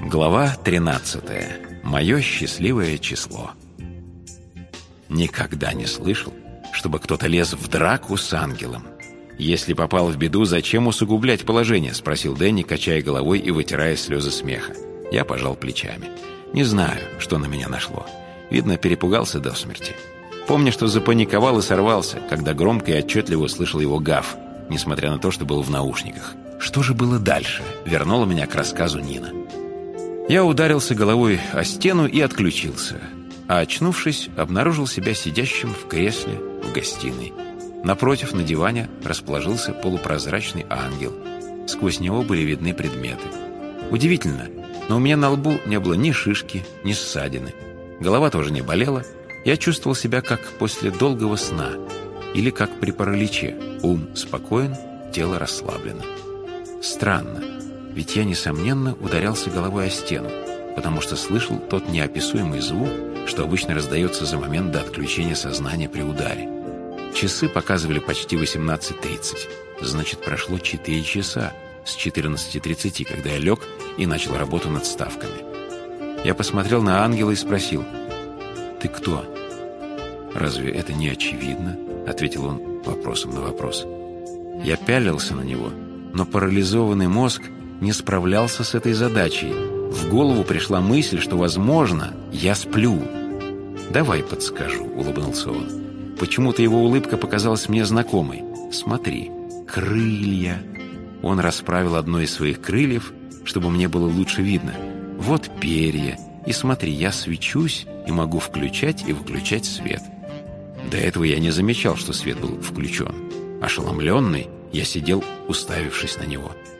Глава 13. Мое счастливое число. Никогда не слышал, чтобы кто-то лез в драку с ангелом. «Если попал в беду, зачем усугублять положение?» — спросил Дэнни, качая головой и вытирая слезы смеха. Я пожал плечами. Не знаю, что на меня нашло. Видно, перепугался до смерти. Помню, что запаниковал и сорвался, когда громко и отчетливо услышал его гав, несмотря на то, что был в наушниках. Что же было дальше? Вернуло меня к рассказу Нина. Я ударился головой о стену и отключился. А очнувшись, обнаружил себя сидящим в кресле в гостиной. Напротив, на диване, расположился полупрозрачный ангел. Сквозь него были видны предметы. Удивительно, но у меня на лбу не было ни шишки, ни ссадины. Голова тоже не болела. Я чувствовал себя как после долгого сна или как при параличе. Ум спокоен, тело расслаблено. Странно, ведь я, несомненно, ударялся головой о стену, потому что слышал тот неописуемый звук, что обычно раздается за момент до отключения сознания при ударе. Часы показывали почти 18:30. Значит, прошло 4 часа с 14:30, когда я лег и начал работу над ставками. Я посмотрел на ангела и спросил: «Ты кто?» «Разве это не очевидно?» — ответил он вопросом на вопрос. Я пялился на него, но парализованный мозг не справлялся с этой задачей. В голову пришла мысль, что, возможно, я сплю. «Давай подскажу», — улыбнулся он. Почему-то его улыбка показалась мне знакомой. «Смотри, крылья». Он расправил одно из своих крыльев, чтобы мне было лучше видно. «Вот перья. И смотри, я свечусь и могу включать и выключать свет». До этого я не замечал, что свет был включен. Ошеломленный, я сидел, уставившись на него.